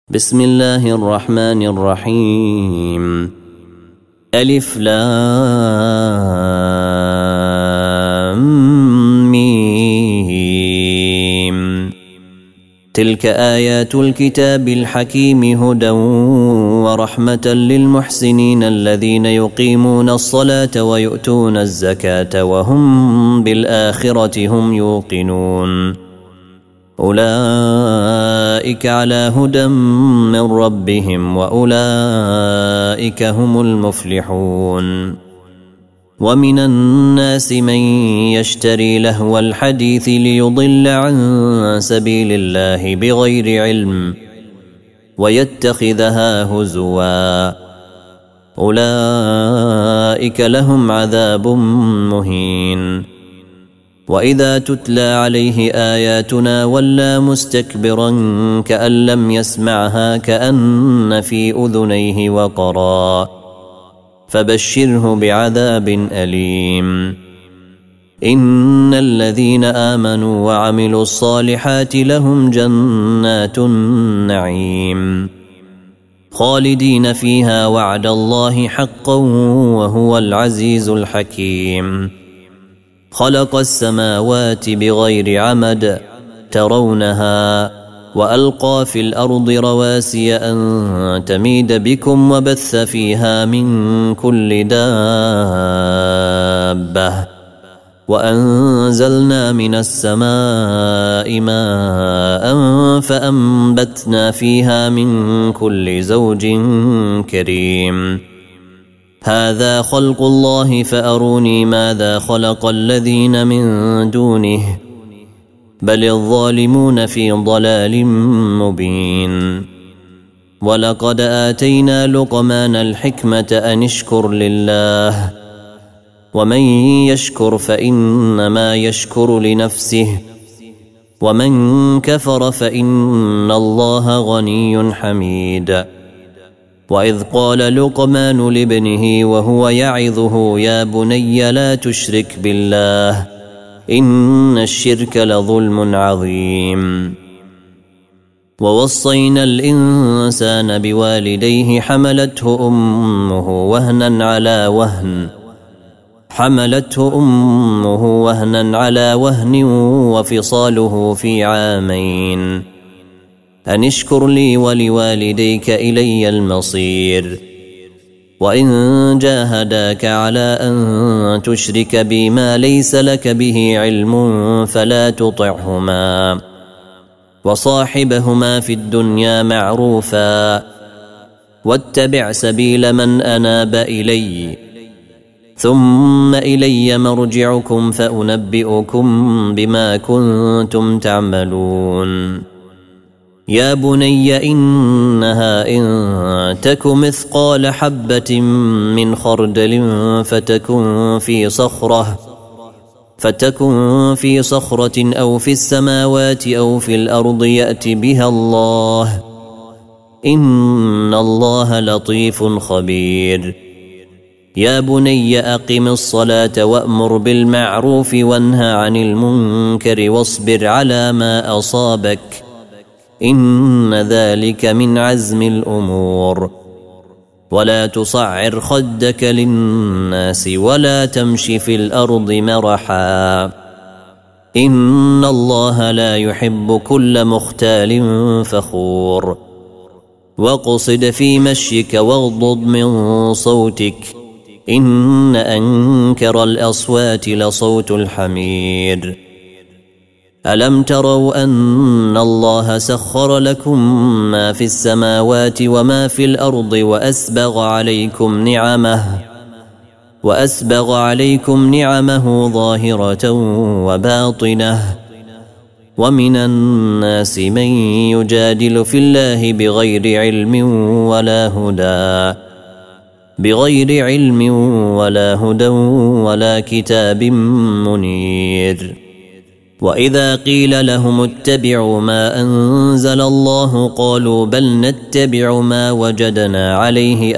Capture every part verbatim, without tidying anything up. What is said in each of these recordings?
بسم الله الرحمن الرحيم. ألف لام ميم. تلك آيات الكتاب الحكيم هدى ورحمة للمحسنين الذين يقيمون الصلاة ويؤتون الزكاة وهم بالآخرة هم يوقنون. أولئك على هدى من ربهم وأولئك هم المفلحون. ومن الناس من يشتري لهو الحديث ليضل عن سبيل الله بغير علم ويتخذها هزوا أولئك لهم عذاب مهين. وإذا تتلى عليه آياتنا ولى مستكبرا كأن لم يسمعها كأن في أذنيه وقرا فبشره بعذاب أليم. إن الذين آمنوا وعملوا الصالحات لهم جنات النعيم خالدين فيها وعد الله حقا وهو العزيز الحكيم. خلق السماوات بغير عمد ترونها وألقى في الأرض رواسي أن تميد بكم وبث فيها من كل دابة وأنزلنا من السماء ماء فأنبتنا فيها من كل زوج كريم. هذا خلق الله فأروني ماذا خلق الذين من دونه بل الظالمون في ضلال مبين. ولقد آتينا لقمان الحكمة أن اشكر لله ومن يشكر فإنما يشكر لنفسه ومن كفر فإن الله غني حميد. وإذ قال لقمان لابنه وهو يعظه يا بني لا تشرك بالله إن الشرك لظلم عظيم. ووصينا الإنسان بوالديه حملته أمه وهنا على وهن حملته أمه وهنا على وهن وفصاله في عامين أن اشكر لي ولوالديك إلي المصير. وإن جاهداك على أن تشرك بي ما ليس لك به علم فلا تطعهما وصاحبهما في الدنيا معروفا واتبع سبيل من أناب إلي ثم إلي مرجعكم فأنبئكم بما كنتم تعملون. يا بني إنها إن تك مثقال حبة من خردل فتكن في صخرة فتكن في صخرة أو في السماوات أو في الأرض يأت بها الله إن الله لطيف خبير. يا بني أقم الصلاة وأمر بالمعروف وانهى عن المنكر واصبر على ما أصابك إن ذلك من عزم الأمور. ولا تصعر خدك للناس ولا تمش في الأرض مرحا إن الله لا يحب كل مختال فخور. واقصد في مشيك واغضض من صوتك إن أنكر الأصوات لصوت الحمير. ألم تروا أن الله سخر لكم ما في السماوات وما في الأرض وأسبغ عليكم نعمه وأسبغ عليكم نعمه ظاهرة وباطنة ومن الناس من يجادل في الله بغير علم ولا هدى بغير علم ولا هدى ولا كتاب منير. وإذا قيل لهم اتبعوا ما أنزل الله قالوا بل نتبع ما وجدنا عليه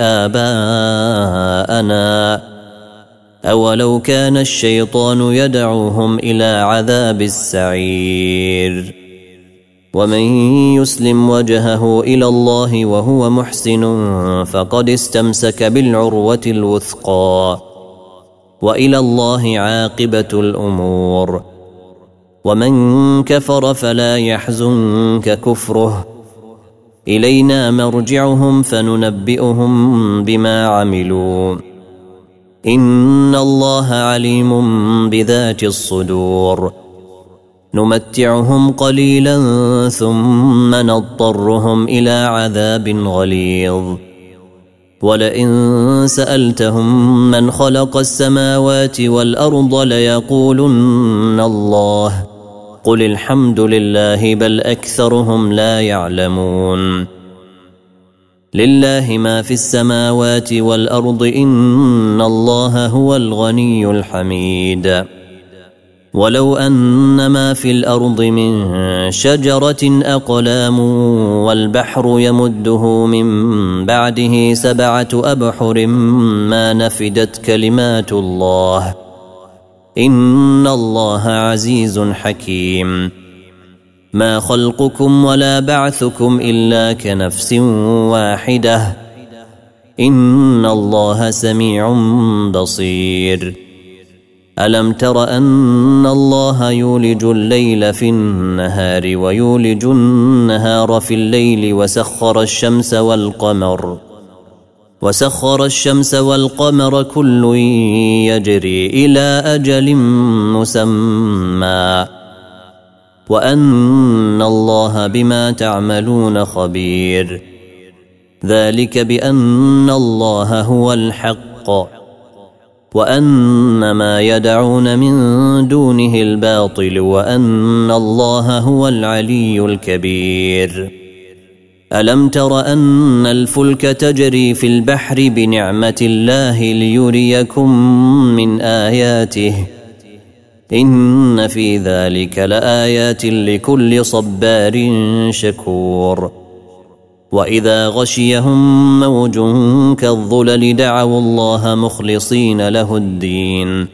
آباءنا أولو كان الشيطان يدعوهم إلى عذاب السعير. ومن يسلم وجهه إلى الله وهو محسن فقد استمسك بالعروة الوثقى وإلى الله عاقبة الأمور. ومن كفر فلا يحزنك كفره، إلينا مرجعهم فننبئهم بما عملوا، إن الله عليم بذات الصدور. نمتعهم قليلا ثم نضطرهم إلى عذاب غليظ. ولئن سألتهم من خلق السماوات والأرض ليقولن الله، قل الحمد لله بل أكثرهم لا يعلمون. لله ما في السماوات والأرض إن الله هو الغني الحميد. ولو أن ما في الأرض من شجرة أقلام والبحر يمده من بعده سبعة أبحر ما نفدت كلمات الله، إن الله عزيز حكيم. ما خلقكم ولا بعثكم إلا كنفس واحدة، إن الله سميع بصير. ألم تر أن الله يولج الليل في النهار ويولج النهار في الليل وسخر الشمس والقمر وسخر الشمس والقمر كل يجري إلى أجل مسمى وأن الله بما تعملون خبير. ذلك بأن الله هو الحق وأن ما يدعون من دونه الباطل وأن الله هو العلي الكبير. ألم تر أن الفلك تجري في البحر بنعمة الله ليريكم من آياته، إن في ذلك لآيات لكل صبار شكور. وإذا غشيهم موج كالظلل دعوا الله مخلصين له الدين،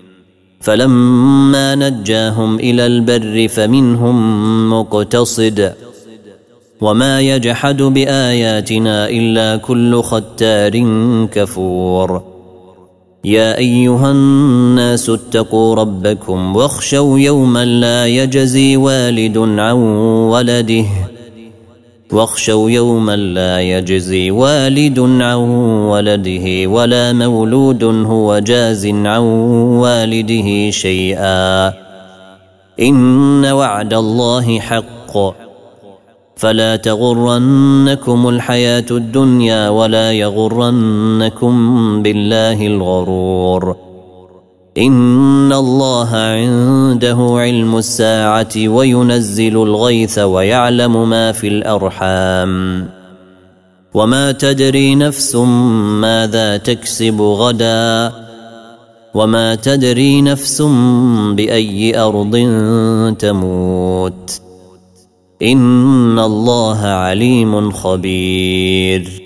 فلما نجاهم إلى البر فمنهم مقتصد، وما يجحد بآياتنا إلا كل ختار كفور. يا أيها الناس اتقوا ربكم واخشوا يوما لا يجزي والد عن ولده واخشوا يوما لا يجزي والد عن ولده ولا مولود هو جاز عن والده شيئا، إن وعد الله حق، فلا تغرنكم الحياة الدنيا ولا يغرنكم بالله الغرور. إن الله عنده علم الساعة وينزل الغيث ويعلم ما في الأرحام، وما تدري نفس ماذا تكسب غدا، وما تدري نفس بأي أرض تموت، إن الله عليم خبير.